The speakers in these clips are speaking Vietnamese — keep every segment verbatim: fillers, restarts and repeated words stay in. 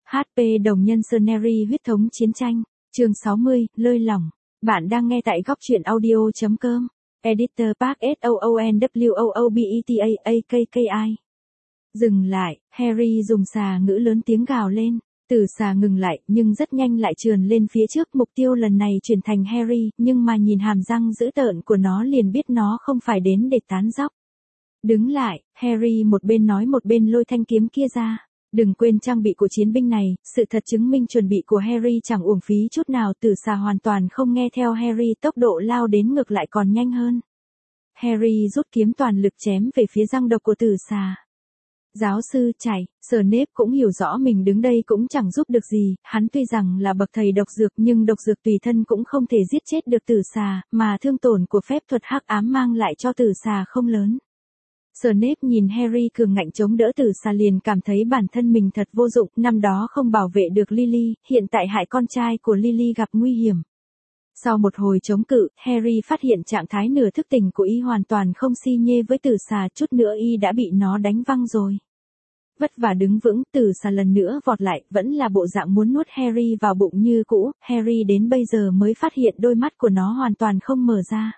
hát pê đồng nhân Scenery huyết thống chiến tranh, chương sáu mươi, lơi lỏng. Bạn đang nghe tại góc truyện audio chấm com. Editor Park S O O N W O O B E T A A K K I. Dừng lại, Harry dùng xà ngữ lớn tiếng gào lên. Tử xà ngừng lại, nhưng rất nhanh lại trườn lên phía trước. Mục tiêu lần này chuyển thành Harry, nhưng mà nhìn hàm răng dữ tợn của nó liền biết nó không phải đến để tán dóc. Đứng lại, Harry một bên nói một bên lôi thanh kiếm kia ra. Đừng quên trang bị của chiến binh này, sự thật chứng minh chuẩn bị của Harry chẳng uổng phí chút nào. Tử xà hoàn toàn không nghe theo Harry, tốc độ lao đến ngược lại còn nhanh hơn. Harry rút kiếm toàn lực chém về phía răng độc của tử xà. Giáo sư chạy, Snape cũng hiểu rõ mình đứng đây cũng chẳng giúp được gì, hắn tuy rằng là bậc thầy độc dược nhưng độc dược tùy thân cũng không thể giết chết được tử xà, mà thương tổn của phép thuật hắc ám mang lại cho tử xà không lớn. Snape nhìn Harry cường ngạnh chống đỡ tử xà liền cảm thấy bản thân mình thật vô dụng, năm đó không bảo vệ được Lily, hiện tại hại con trai của Lily gặp nguy hiểm. Sau một hồi chống cự, Harry phát hiện trạng thái nửa thức tỉnh của y hoàn toàn không si nhê với tử xà, chút nữa y đã bị nó đánh văng rồi. Vất vả đứng vững, tử xà lần nữa vọt lại, vẫn là bộ dạng muốn nuốt Harry vào bụng như cũ. Harry đến bây giờ mới phát hiện đôi mắt của nó hoàn toàn không mở ra.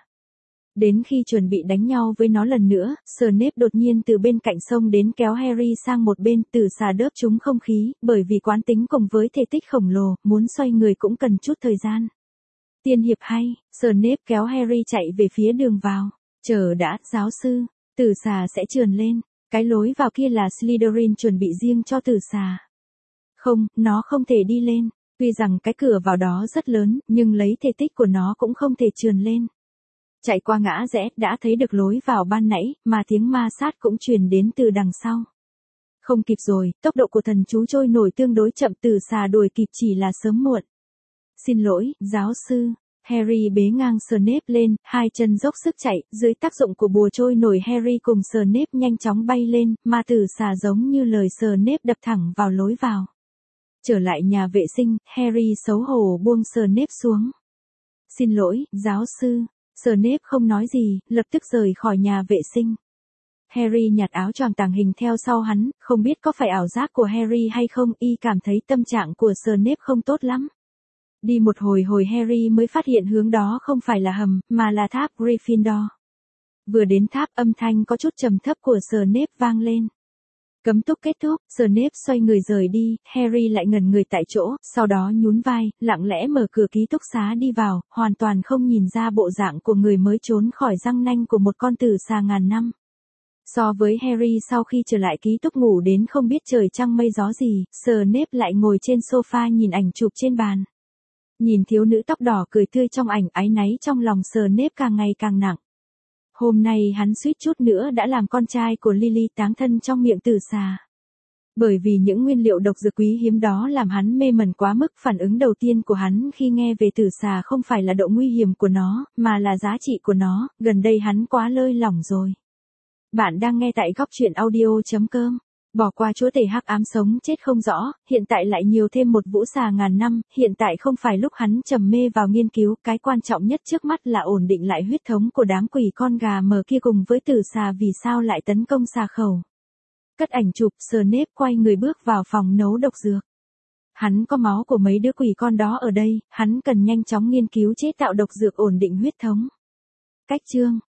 Đến khi chuẩn bị đánh nhau với nó lần nữa, Snape đột nhiên từ bên cạnh sông đến kéo Harry sang một bên. Tử xà đớp trúng không khí, bởi vì quán tính cùng với thể tích khổng lồ, muốn xoay người cũng cần chút thời gian. Tiên hiệp hay, Snape kéo Harry chạy về phía đường vào. Chờ đã, giáo sư, tử xà sẽ trườn lên. Cái lối vào kia là Slytherin chuẩn bị riêng cho tử xà. Không, nó không thể đi lên. Tuy rằng cái cửa vào đó rất lớn, nhưng lấy thể tích của nó cũng không thể trườn lên. Chạy qua ngã rẽ, đã thấy được lối vào ban nãy, mà tiếng ma sát cũng truyền đến từ đằng sau. Không kịp rồi, tốc độ của thần chú trôi nổi tương đối chậm, tử xà đuổi kịp chỉ là sớm muộn. Xin lỗi, giáo sư. Harry bế ngang Snape lên, hai chân dốc sức chạy, dưới tác dụng của bùa trôi nổi Harry cùng Snape nhanh chóng bay lên, mà tử xà giống như lời Snape đập thẳng vào lối vào. Trở lại nhà vệ sinh, Harry xấu hổ buông Snape xuống. Xin lỗi, giáo sư. Snape không nói gì, lập tức rời khỏi nhà vệ sinh. Harry nhặt áo choàng tàng hình theo sau hắn, không biết có phải ảo giác của Harry hay không, y cảm thấy tâm trạng của Snape không tốt lắm. Đi một hồi hồi Harry mới phát hiện hướng đó không phải là hầm, mà là tháp Gryffindor. Vừa đến tháp, âm thanh có chút trầm thấp của Snape vang lên. Cấm túc kết thúc, Snape xoay người rời đi, Harry lại ngẩn người tại chỗ, sau đó nhún vai, lặng lẽ mở cửa ký túc xá đi vào, hoàn toàn không nhìn ra bộ dạng của người mới trốn khỏi răng nanh của một con tử xà ngàn năm. So với Harry sau khi trở lại ký túc ngủ đến không biết trời trăng mây gió gì, Snape lại ngồi trên sofa nhìn ảnh chụp trên bàn. Nhìn thiếu nữ tóc đỏ cười tươi trong ảnh, áy náy trong lòng Snape càng ngày càng nặng. Hôm nay hắn suýt chút nữa đã làm con trai của Lily táng thân trong miệng tử xà. Bởi vì những nguyên liệu độc dược quý hiếm đó làm hắn mê mẩn quá mức, phản ứng đầu tiên của hắn khi nghe về tử xà không phải là độ nguy hiểm của nó, mà là giá trị của nó, gần đây hắn quá lơi lỏng rồi. Bạn đang nghe tại góc truyện audio chấm com. Bỏ qua chúa tể hắc ám sống chết không rõ, hiện tại lại nhiều thêm một vũ xà ngàn năm, hiện tại không phải lúc hắn trầm mê vào nghiên cứu, cái quan trọng nhất trước mắt là ổn định lại huyết thống của đám quỷ con gà mờ kia cùng với tử xà vì sao lại tấn công xà khẩu. Cất ảnh chụp, Snape quay người bước vào phòng nấu độc dược. Hắn có máu của mấy đứa quỷ con đó ở đây, hắn cần nhanh chóng nghiên cứu chế tạo độc dược ổn định huyết thống. Cách chương,